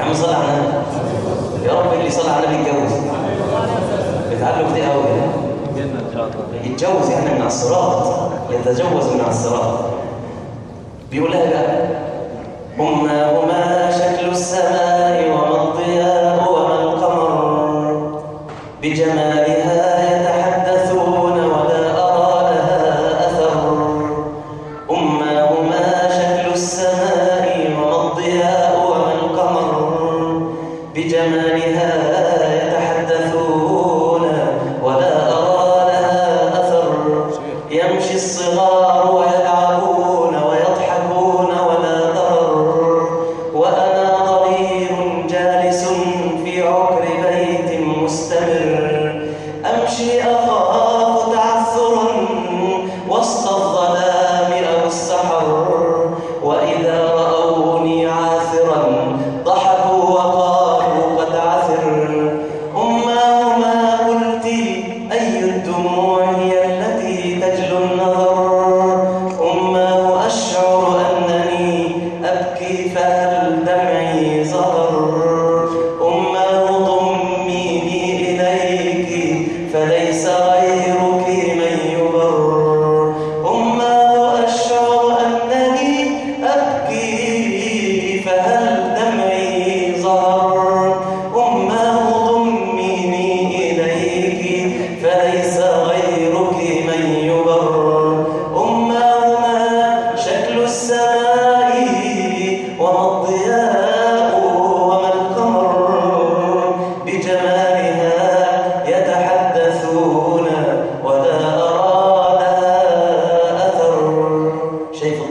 عم صل على النبي. يا رب اللي صلى على النبي يتجوز. بيتعلوا كتير قوي يتجوز يعني من على الصراط، يتجوز من على الصراط. بيقول لها بقى هما شكل السماء وما الضياء وما القمر بجمالها يتحدثون ولا أرى لها أثر. هما شكل السماء وما الضياء وما القمر بجمالها يتحدثون ولا أرى لها أثر. يمشي الصغار ويلعبون ويضحكون ولا ضرر، وأنا ضرير جالس في عكر بيت مستمر. أمشي أخاف تعثرا وسط الظلام أو السحر، وإذا رأوني عاثرا ضحكوا وقالوا قد عثر. هما قلت أي الدموع هي التي تجلو النظر. أشعر أنني أبكي فهل دمعي ظهر. ضميني إليك فليس غيرك من يبر. أشعر أنني أبكي فهل دمعي ظهر. ضميني إليك فليس غيرك من يبر. شكل السماء